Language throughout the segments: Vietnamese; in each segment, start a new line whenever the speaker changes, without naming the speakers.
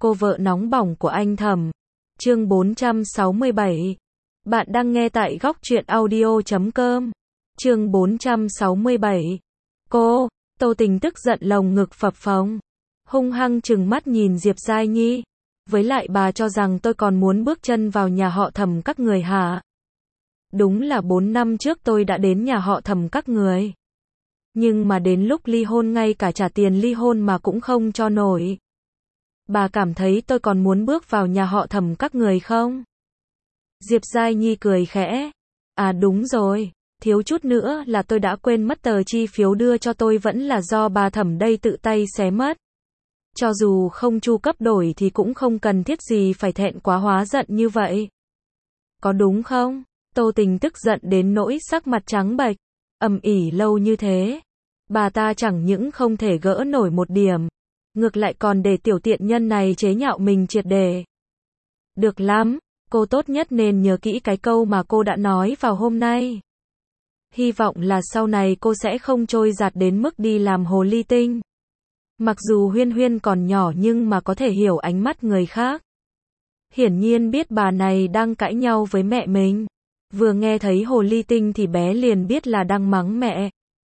cô vợ nóng bỏng của anh Thẩm. Chương 467. Bạn đang nghe tại góc truyện audio.com. Chương 467. Cô, Tô Tình tức giận lồng ngực phập phồng, hung hăng trừng mắt nhìn Diệp Giai Nhi. Với lại bà cho rằng tôi còn muốn bước chân vào nhà họ Thẩm các người hả? Đúng là 4 năm trước tôi đã đến nhà họ Thẩm các người. Nhưng mà đến lúc ly hôn ngay cả trả tiền ly hôn mà cũng không cho nổi. Bà cảm thấy tôi còn muốn bước vào nhà họ Thẩm các người không? Diệp Giai Nhi cười khẽ. À đúng rồi, thiếu chút nữa là tôi đã quên mất tờ chi phiếu đưa cho tôi vẫn là do bà Thẩm đây tự tay xé mất. Cho dù không chu cấp đổi thì cũng không cần thiết gì phải thẹn quá hóa giận như vậy. Có đúng không? Tô Tình tức giận đến nỗi sắc mặt trắng bệch, ầm ĩ lâu như thế. Bà ta chẳng những không thể gỡ nổi một điểm, ngược lại còn để tiểu tiện nhân này chế nhạo mình triệt để. Được lắm, cô tốt nhất nên nhớ kỹ cái câu mà cô đã nói vào hôm nay. Hy vọng là sau này cô sẽ không trôi dạt đến mức đi làm hồ ly tinh. Mặc dù Huyên Huyên còn nhỏ nhưng mà có thể hiểu ánh mắt người khác. Hiển nhiên biết bà này đang cãi nhau với mẹ mình. Vừa nghe thấy hồ ly tinh thì bé liền biết là đang mắng mẹ.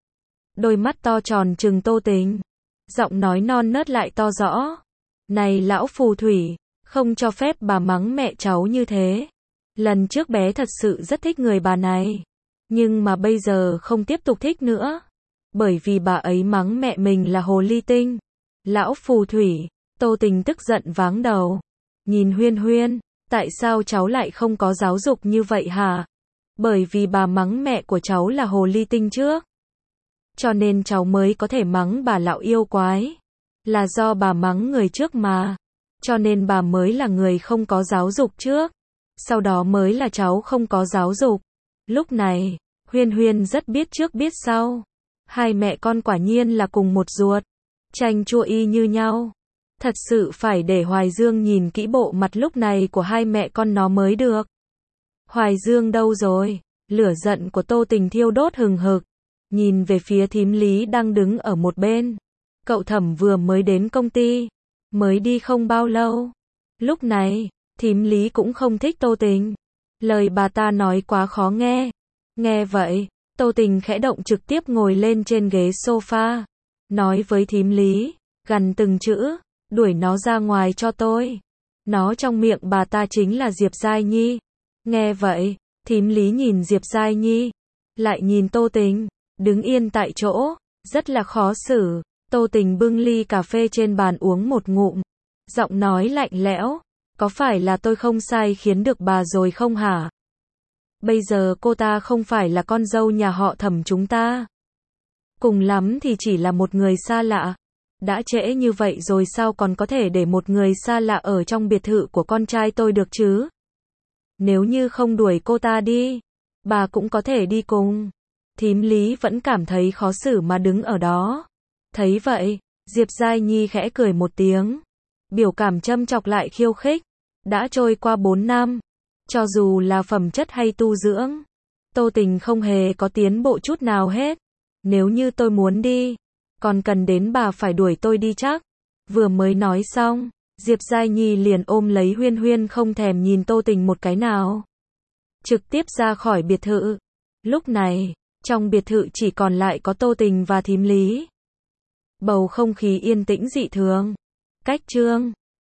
Đôi mắt to tròn trừng Tô Tình. Giọng nói non nớt lại to rõ. Này lão phù thủy, không cho phép bà mắng mẹ cháu như thế. Lần trước bé thật sự rất thích người bà này. Nhưng mà bây giờ không tiếp tục thích nữa. Bởi vì bà ấy mắng mẹ mình là hồ ly tinh. Lão phù thủy, Tô Tình tức giận váng đầu. Nhìn Huyên Huyên, tại sao cháu lại không có giáo dục như vậy hả? Bởi vì bà mắng mẹ của cháu là hồ ly tinh trước. Cho nên cháu mới có thể mắng bà lão yêu quái. Là do bà mắng người trước mà. Cho nên bà mới là người không có giáo dục trước. Sau đó mới là cháu không có giáo dục. Lúc này, Huyên Huyên rất biết trước biết sau. Hai mẹ con quả nhiên là cùng một ruột. Chanh chua y như nhau. Thật sự phải để Hoài Dương nhìn kỹ bộ mặt lúc này của hai mẹ con nó mới được. Hoài Dương đâu rồi? Lửa giận của Tô Tình thiêu đốt hừng hực. Nhìn về phía thím Lý đang đứng ở một bên. Cậu Thẩm vừa mới đến công ty. Mới đi không bao lâu. Lúc này, thím Lý cũng không thích Tô Tình. Lời bà ta nói quá khó nghe. Nghe vậy, Tô Tình khẽ động trực tiếp ngồi lên trên ghế sofa. Nói với thím Lý, gằn từng chữ, đuổi nó ra ngoài cho tôi. Nó trong miệng bà ta chính là Diệp Giai Nhi. Nghe vậy, thím Lý nhìn Diệp Giai Nhi, lại nhìn Tô Tình, đứng yên tại chỗ, rất là khó xử. Tô Tình bưng ly cà phê trên bàn uống một ngụm, giọng nói lạnh lẽo, có phải là tôi không sai khiến được bà rồi không hả? Bây giờ cô ta không phải là con dâu nhà họ Thẩm chúng ta. Cùng lắm thì chỉ là một người xa lạ. Đã trễ như vậy rồi sao còn có thể để một người xa lạ ở trong biệt thự của con trai tôi được chứ? Nếu như không đuổi cô ta đi, bà cũng có thể đi cùng. Thím Lý vẫn cảm thấy khó xử mà đứng ở đó. Thấy vậy, Diệp Giai Nhi khẽ cười một tiếng. Biểu cảm châm chọc lại khiêu khích. Đã trôi qua 4 năm. Cho dù là phẩm chất hay tu dưỡng, Tô Tình không hề có tiến bộ chút nào hết. Nếu như tôi muốn đi, còn cần đến bà phải đuổi tôi đi chắc. Vừa mới nói xong, Diệp Giai Nhi liền ôm lấy Huyên Huyên không thèm nhìn Tô Tình một cái nào. Trực tiếp ra khỏi biệt thự. Lúc này, trong biệt thự chỉ còn lại có Tô Tình và thím Lý. Bầu không khí yên tĩnh dị thường. Cách chương